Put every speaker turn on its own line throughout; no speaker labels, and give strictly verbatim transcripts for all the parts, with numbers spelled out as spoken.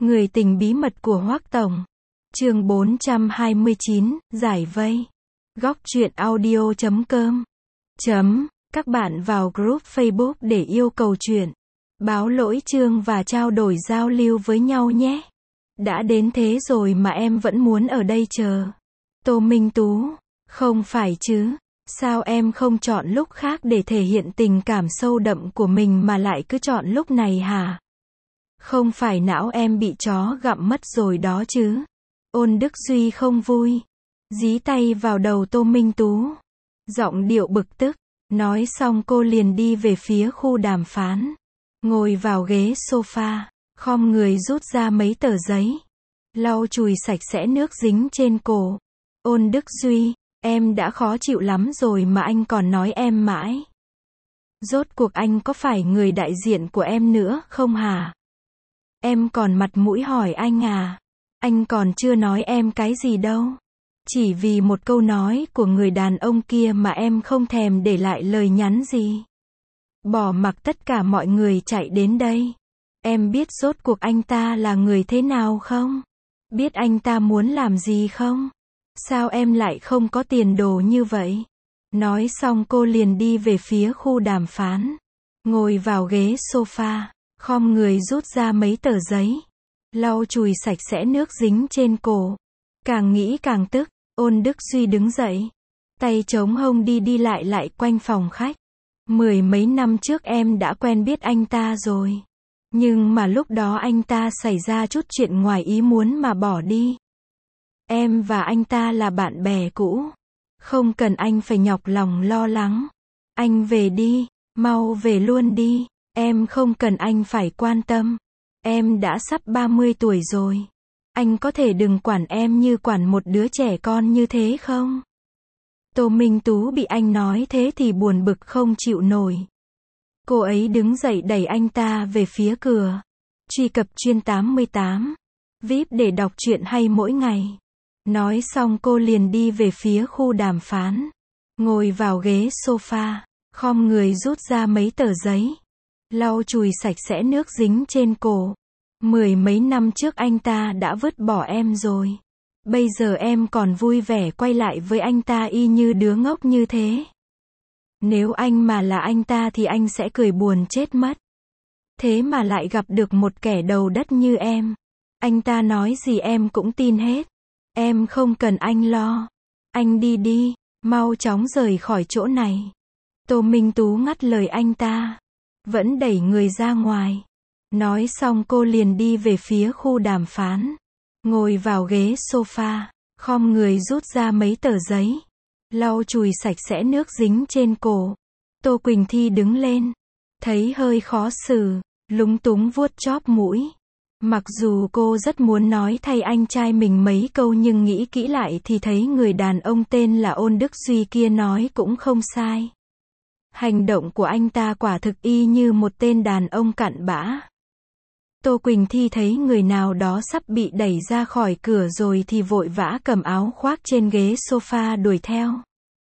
Người tình bí mật của Hoắc Tổng. Chương bốn trăm hai mươi chín, giải vây. Góc truyện audio chấm com. Chấm. Các bạn vào group Facebook để yêu cầu chuyện, báo lỗi chương và trao đổi giao lưu với nhau nhé. Đã đến thế rồi mà em vẫn muốn ở đây chờ. Tô Minh Tú. Không phải chứ. Sao em không chọn lúc khác để thể hiện tình cảm sâu đậm của mình mà lại cứ chọn lúc này hả? Không phải não em bị chó gặm mất rồi đó chứ? Ôn Đức Duy không vui. Dí tay vào đầu Tô Minh Tú. Giọng điệu bực tức. Nói xong cô liền đi về phía khu đàm phán. Ngồi vào ghế sofa. Khom người rút ra mấy tờ giấy. Lau chùi sạch sẽ nước dính trên cổ. Ôn Đức Duy. Em đã khó chịu lắm rồi mà anh còn nói em mãi. Rốt cuộc anh có phải người đại diện của em nữa không hả? Em còn mặt mũi hỏi anh à? Anh còn chưa nói em cái gì đâu. Chỉ vì một câu nói của người đàn ông kia mà em không thèm để lại lời nhắn gì. Bỏ mặc tất cả mọi người chạy đến đây. Em biết rốt cuộc anh ta là người thế nào không? Biết anh ta muốn làm gì không? Sao em lại không có tiền đồ như vậy? Nói xong cô liền đi về phía khu đàm phán. Ngồi vào ghế sofa. Khom người rút ra mấy tờ giấy. Lau chùi sạch sẽ nước dính trên cổ. Càng nghĩ càng tức. Ôn Đức Duy đứng dậy. Tay chống hông đi đi lại lại quanh phòng khách. Mười mấy năm trước em đã quen biết anh ta rồi. Nhưng mà lúc đó anh ta xảy ra chút chuyện ngoài ý muốn mà bỏ đi. Em và anh ta là bạn bè cũ. Không cần anh phải nhọc lòng lo lắng. Anh về đi. Mau về luôn đi. Em không cần anh phải quan tâm. Em đã sắp ba mươi tuổi rồi. Anh có thể đừng quản em như quản một đứa trẻ con như thế không? Tô Minh Tú bị anh nói thế thì buồn bực không chịu nổi. Cô ấy đứng dậy đẩy anh ta về phía cửa. Truy cập chuyên tám mươi tám. vê i pê để đọc truyện hay mỗi ngày. Nói xong cô liền đi về phía khu đàm phán. Ngồi vào ghế sofa. Khom người rút ra mấy tờ giấy. Lau chùi sạch sẽ nước dính trên cổ. Mười mấy năm trước anh ta đã vứt bỏ em rồi. Bây giờ em còn vui vẻ quay lại với anh ta y như đứa ngốc như thế. Nếu anh mà là anh ta thì anh sẽ cười buồn chết mất. Thế mà lại gặp được một kẻ đầu đất như em. Anh ta nói gì em cũng tin hết. Em không cần anh lo. Anh đi đi, mau chóng rời khỏi chỗ này. Tô Minh Tú ngắt lời anh ta. Vẫn đẩy người ra ngoài. Nói xong cô liền đi về phía khu đàm phán. Ngồi vào ghế sofa. Khom người rút ra mấy tờ giấy. Lau chùi sạch sẽ nước dính trên cổ. Tô Quỳnh Thi đứng lên. Thấy hơi khó xử. Lúng túng vuốt chóp mũi. Mặc dù cô rất muốn nói thay anh trai mình mấy câu nhưng nghĩ kỹ lại thì thấy người đàn ông tên là Ôn Đức Duy kia nói cũng không sai. Hành động của anh ta quả thực y như một tên đàn ông cặn bã. Tô Quỳnh Thi thấy người nào đó sắp bị đẩy ra khỏi cửa rồi thì vội vã cầm áo khoác trên ghế sofa đuổi theo.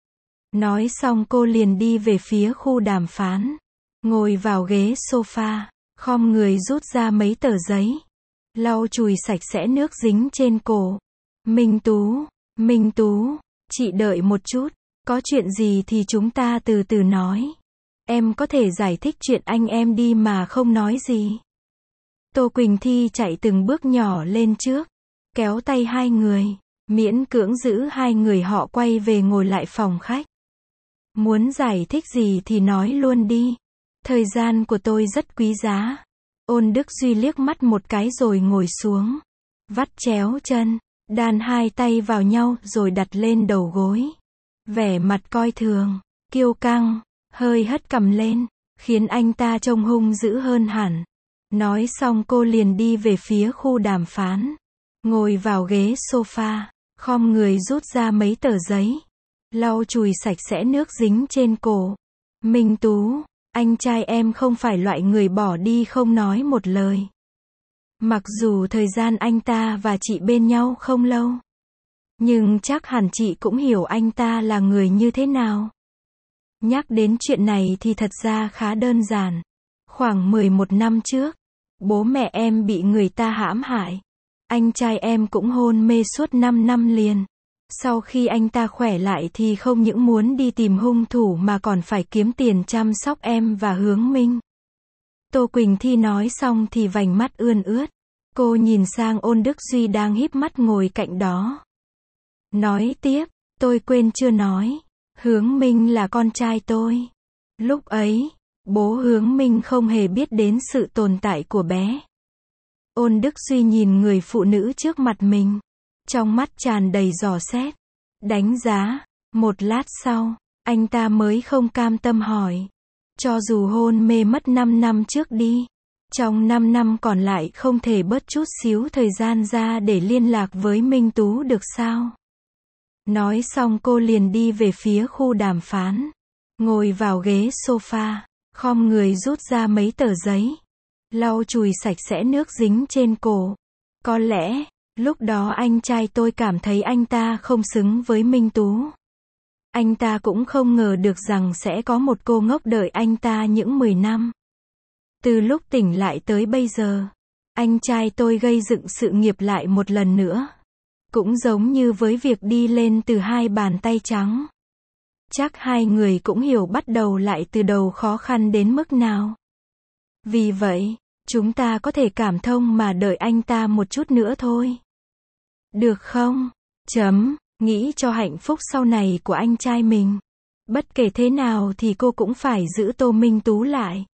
Nói xong cô liền đi về phía khu đàm phán. Ngồi vào ghế sofa. Khom người rút ra mấy tờ giấy. Lau chùi sạch sẽ nước dính trên cổ. Minh Tú, Minh Tú, chị đợi một chút. Có chuyện gì thì chúng ta từ từ nói. Em có thể giải thích chuyện anh em đi mà không nói gì. Tô Quỳnh Thi chạy từng bước nhỏ lên trước. Kéo tay hai người. Miễn cưỡng giữ hai người họ quay về ngồi lại phòng khách. Muốn giải thích gì thì nói luôn đi. Thời gian của tôi rất quý giá. Ôn Đức Duy liếc mắt một cái rồi ngồi xuống. Vắt chéo chân. Đan hai tay vào nhau rồi đặt lên đầu gối. Vẻ mặt coi thường. Kiêu căng. Hơi hất cằm lên. Khiến anh ta trông hung dữ hơn hẳn. Nói xong cô liền đi về phía khu đàm phán. Ngồi vào ghế sofa. Khom người rút ra mấy tờ giấy. Lau chùi sạch sẽ nước dính trên cổ. Minh Tú. Anh trai em không phải loại người bỏ đi không nói một lời. Mặc dù thời gian anh ta và chị bên nhau không lâu. Nhưng chắc hẳn chị cũng hiểu anh ta là người như thế nào. Nhắc đến chuyện này thì thật ra khá đơn giản. Khoảng mười một năm trước, Bố mẹ em bị người ta hãm hại. Anh trai em cũng hôn mê suốt năm năm liền. Sau khi anh ta khỏe lại thì không những muốn đi tìm hung thủ mà còn phải kiếm tiền chăm sóc em và Hướng Minh. Tô Quỳnh Thi nói xong thì vành mắt ươn ướt. Cô nhìn sang Ôn Đức Duy đang híp mắt ngồi cạnh đó. Nói tiếp, tôi quên chưa nói. Hướng Minh là con trai tôi. Lúc ấy, bố Hướng Minh không hề biết đến sự tồn tại của bé. Ôn Đức Duy nhìn người phụ nữ trước mặt mình. Trong mắt tràn đầy dò xét. Đánh giá. Một lát sau, anh ta mới không cam tâm hỏi. Cho dù hôn mê mất năm năm trước đi. Trong năm năm còn lại không thể bớt chút xíu thời gian ra để liên lạc với Minh Tú được sao? Nói xong cô liền đi về phía khu đàm phán. Ngồi vào ghế sofa, khom người rút ra mấy tờ giấy. Lau chùi sạch sẽ nước dính trên cổ. Có lẽ, lúc đó anh trai tôi cảm thấy anh ta không xứng với Minh Tú. Anh ta cũng không ngờ được rằng sẽ có một cô ngốc đợi anh ta những mười năm. Từ lúc tỉnh lại tới bây giờ, anh trai tôi gây dựng sự nghiệp lại một lần nữa. Cũng giống như với việc đi lên từ hai bàn tay trắng. Chắc hai người cũng hiểu bắt đầu lại từ đầu khó khăn đến mức nào. Vì vậy, chúng ta có thể cảm thông mà đợi anh ta một chút nữa thôi. Được không? Chấm, nghĩ cho hạnh phúc sau này của anh trai mình. Bất kể thế nào thì cô cũng phải giữ Tô Minh Tú lại.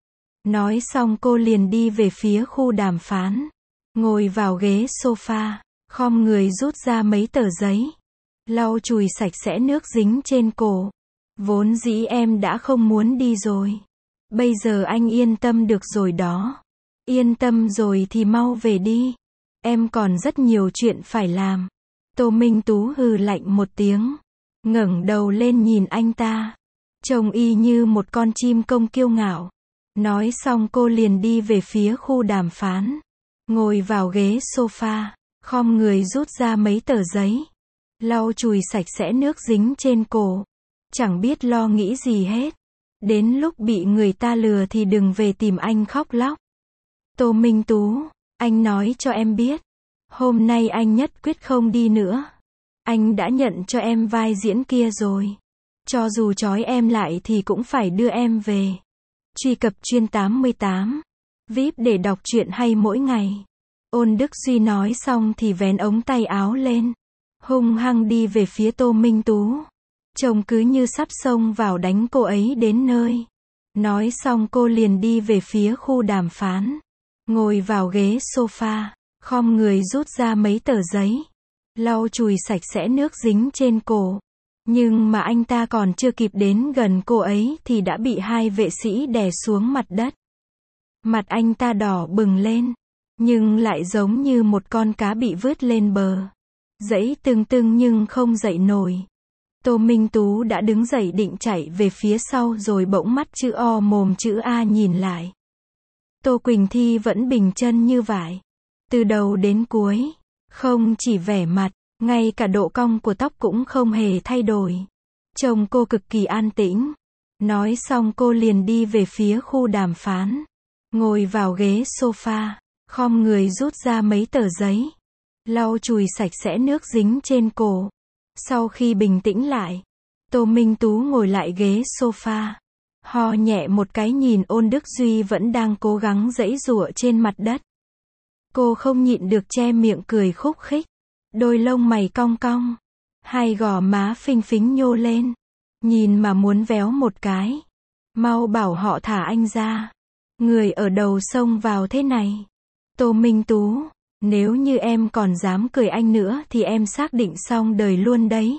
Nói xong cô liền đi về phía khu đàm phán. Ngồi vào ghế sofa, khom người rút ra mấy tờ giấy. Lau chùi sạch sẽ nước dính trên cổ. Vốn dĩ em đã không muốn đi rồi. Bây giờ anh yên tâm được rồi đó. Yên tâm rồi thì mau về đi. Em còn rất nhiều chuyện phải làm. Tô Minh Tú hừ lạnh một tiếng. Ngẩng đầu lên nhìn anh ta. Trông y như một con chim công kiêu ngạo. Nói xong cô liền đi về phía khu đàm phán. Ngồi vào ghế sofa, khom người rút ra mấy tờ giấy. Lau chùi sạch sẽ nước dính trên cổ. Chẳng biết lo nghĩ gì hết. Đến lúc bị người ta lừa thì đừng về tìm anh khóc lóc. Tô Minh Tú, anh nói cho em biết. Hôm nay anh nhất quyết không đi nữa. Anh đã nhận cho em vai diễn kia rồi. Cho dù trói em lại thì cũng phải đưa em về. Truy cập chuyên tám mươi tám vê i pê để đọc truyện hay mỗi ngày. Ôn Đức Duy nói xong thì vén ống tay áo lên. Hung hăng đi về phía Tô Minh Tú. Trông cứ như sắp xông vào đánh cô ấy đến nơi. Nói xong cô liền đi về phía khu đàm phán. Ngồi vào ghế sofa, khom người rút ra mấy tờ giấy. Lau chùi sạch sẽ nước dính trên cổ. Nhưng mà anh ta còn chưa kịp đến gần cô ấy thì đã bị hai vệ sĩ đè xuống mặt đất. Mặt anh ta đỏ bừng lên, nhưng lại giống như một con cá bị vớt lên bờ. Giãy tưng tưng nhưng không dậy nổi. Tô Minh Tú đã đứng dậy định chạy về phía sau rồi bỗng mắt chữ O mồm chữ A nhìn lại. Tô Quỳnh Thi vẫn bình chân như vải. Từ đầu đến cuối, không chỉ vẻ mặt, ngay cả độ cong của tóc cũng không hề thay đổi. Trông cô cực kỳ an tĩnh. Nói xong cô liền đi về phía khu đàm phán. Ngồi vào ghế sofa, khom người rút ra mấy tờ giấy. Lau chùi sạch sẽ nước dính trên cổ. Sau khi bình tĩnh lại, Tô Minh Tú ngồi lại ghế sofa. Ho nhẹ một cái nhìn Ôn Đức Duy vẫn đang cố gắng giãy giụa trên mặt đất. Cô không nhịn được che miệng cười khúc khích. Đôi lông mày cong cong. Hai gò má phinh phính nhô lên. Nhìn mà muốn véo một cái. Mau bảo họ thả anh ra. Người ở đầu sông vào thế này. Tô Minh Tú, nếu như em còn dám cười anh nữa thì em xác định xong đời luôn đấy.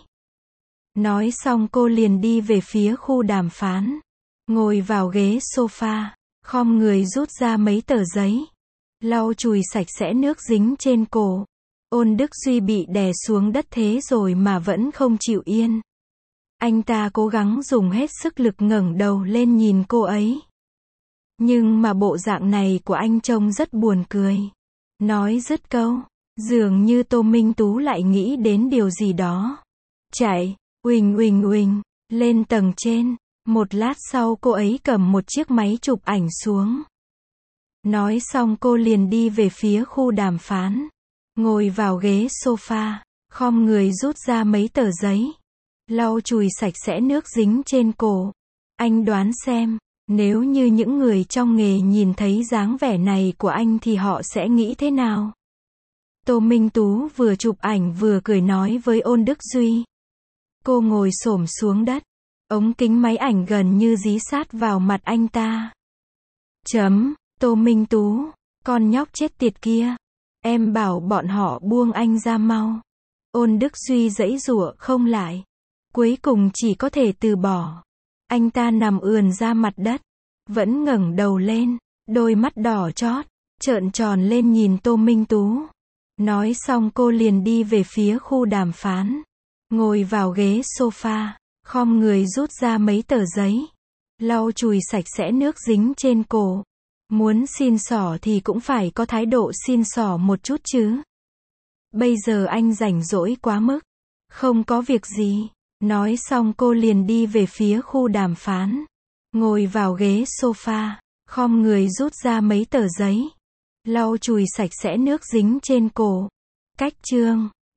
Nói xong cô liền đi về phía khu đàm phán. Ngồi vào ghế sofa, khom người rút ra mấy tờ giấy. Lau chùi sạch sẽ nước dính trên cổ. Ôn Đức Duy bị đè xuống đất thế rồi mà vẫn không chịu yên. Anh ta cố gắng dùng hết sức lực ngẩng đầu lên nhìn cô ấy. Nhưng mà bộ dạng này của anh trông rất buồn cười. Nói dứt câu, dường như Tô Minh Tú lại nghĩ đến điều gì đó. Chạy, uỳnh uỳnh uỳnh, lên tầng trên. Một lát sau cô ấy cầm một chiếc máy chụp ảnh xuống. Nói xong cô liền đi về phía khu đàm phán. Ngồi vào ghế sofa, khom người rút ra mấy tờ giấy. Lau chùi sạch sẽ nước dính trên cổ. Anh đoán xem, nếu như những người trong nghề nhìn thấy dáng vẻ này của anh thì họ sẽ nghĩ thế nào? Tô Minh Tú vừa chụp ảnh vừa cười nói với Ôn Đức Duy. Cô ngồi xổm xuống đất. Ống kính máy ảnh gần như dí sát vào mặt anh ta. Chấm, Tô Minh Tú, con nhóc chết tiệt kia. Em bảo bọn họ buông anh ra mau. Ôn Đức Duy giãy giụa không lại. Cuối cùng chỉ có thể từ bỏ. Anh ta nằm ườn ra mặt đất. Vẫn ngẩng đầu lên. Đôi mắt đỏ chót. Trợn tròn lên nhìn Tô Minh Tú. Nói xong cô liền đi về phía khu đàm phán. Ngồi vào ghế sofa. Khom người rút ra mấy tờ giấy. Lau chùi sạch sẽ nước dính trên cổ. Muốn xin xỏ thì cũng phải có thái độ xin xỏ một chút chứ. Bây giờ anh rảnh rỗi quá mức. Không có việc gì. Nói xong cô liền đi về phía khu đàm phán. Ngồi vào ghế sofa. Khom người rút ra mấy tờ giấy. Lau chùi sạch sẽ nước dính trên cổ. Cách chương